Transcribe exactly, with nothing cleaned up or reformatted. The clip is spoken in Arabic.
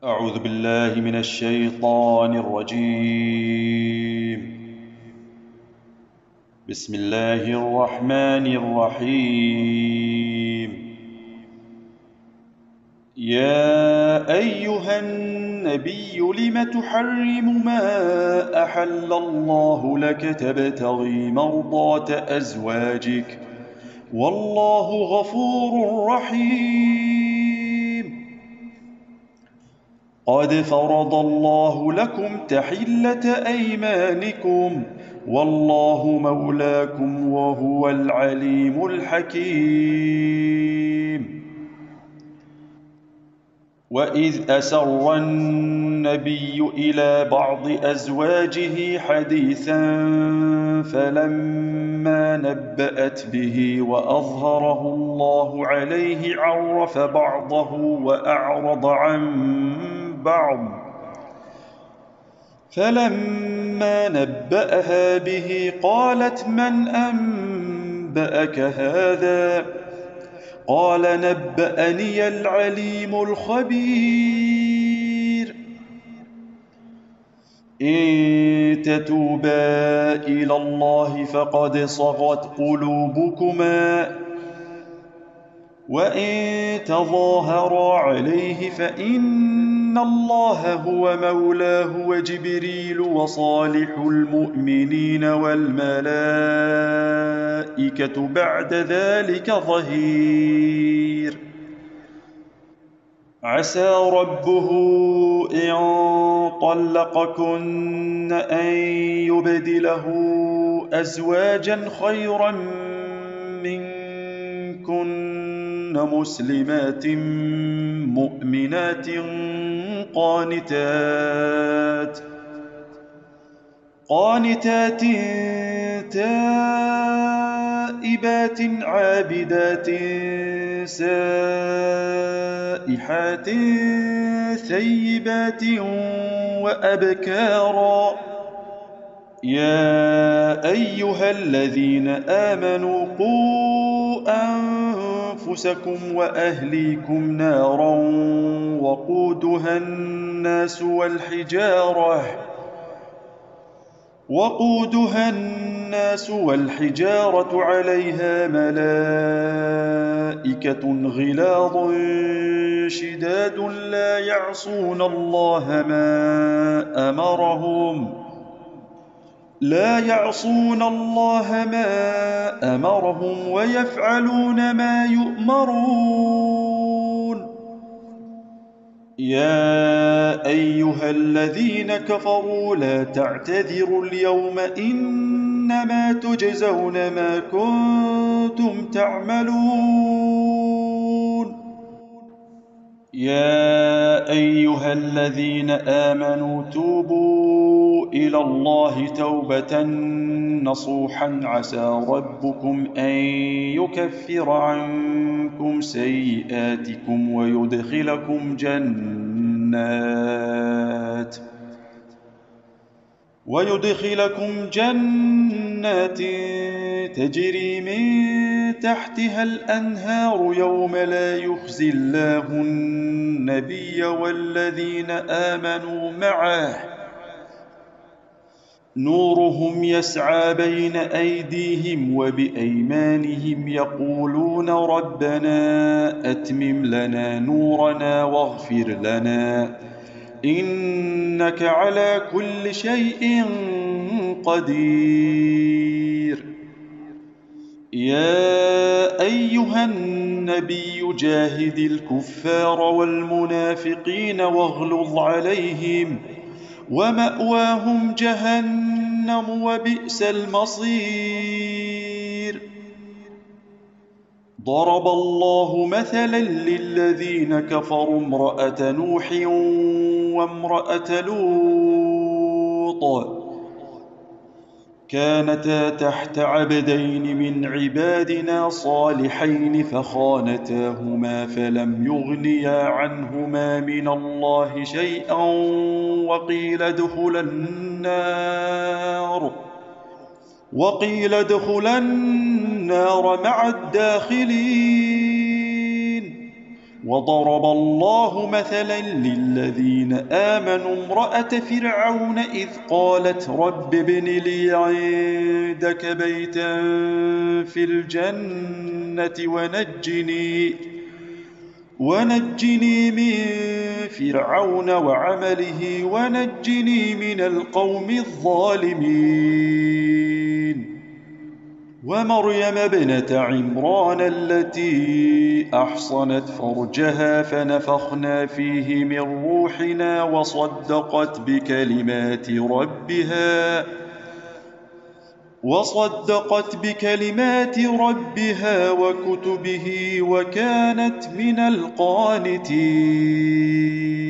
أعوذ بالله من الشيطان الرجيم. بسم الله الرحمن الرحيم. يا أيها النبي لم تحرم ما أحل الله لك تبتغي مرضات أزواجك والله غفور رحيم. قد فرض الله لكم تحلة أيمانكم والله مولاكم وهو العليم الحكيم. وإذ أسر النبي إلى بعض أزواجه حديثا فلما نبأت به وأظهره الله عليه عرف بعضه وأعرض عن بعض فلما نبأها به قالت من أنبأك هذا قال نبأني العليم الخبير. إن تتوبا إلى الله فقد صغت قلوبكما وإن تظاهرا عليه فإن الله هو مولاه وجبريل وصالح المؤمنين والملائكة بعد ذلك ظهير. عسى ربه إن طلقكن أن يبدله أزواجا خيرا منكن مسلمات مؤمنات قانتات قانتات تائبات عابدات سائحات ثيبات وأبكارا. يا أيها الذين آمنوا قوا أنفسكم وأهليكم نارا وقودها الناس والحجارة وقودها الناس والحجارة عليها ملائكة غلاظ شداد لا يعصون الله ما أمرهم لا يعصون الله ما أمرهم ويفعلون ما يؤمرون. يا أيها الذين كفروا لا تعتذروا اليوم إنما تجزون ما كنتم تعملون. يا أيها الذين آمنوا توبوا إلى الله توبة نصوحا عسى ربكم أن يكفر عنكم سيئاتكم ويدخلكم جنات ويدخلكم جنات تجري من تحتها الأنهار يوم لا يخزي الله النبي والذين آمنوا معه نورهم يسعى بين أيديهم وبأيمانهم يقولون ربنا أتمم لنا نورنا واغفر لنا إنك على كل شيء قدير. يا أيها النبي جاهد الكفار والمنافقين واغلظ عليهم ومأواهم جهنم وبئس المصير. ضرب الله مثلا للذين كفروا امرأة نوح وامرأة لوط كانتا تحت عبدين من عبادنا صالحين فخانتاهما فلم يغنيا عنهما من الله شيئا وقيل ادخلا النار وقيل ادخلا النار مع الداخلين. وضرب الله مثلا للذين آمنوا امرأة فرعون إذ قالت رب ابن لي عندك بيتا في الجنة ونجني ونجني من فرعون وعمله ونجني من القوم الظالمين ومريم ابنة عمران التي أحصنت فرجها فنفخنا فيه من روحنا وصدقت بكلمات ربها وصدقت بكلمات ربها وكتبه وكانت من القانتين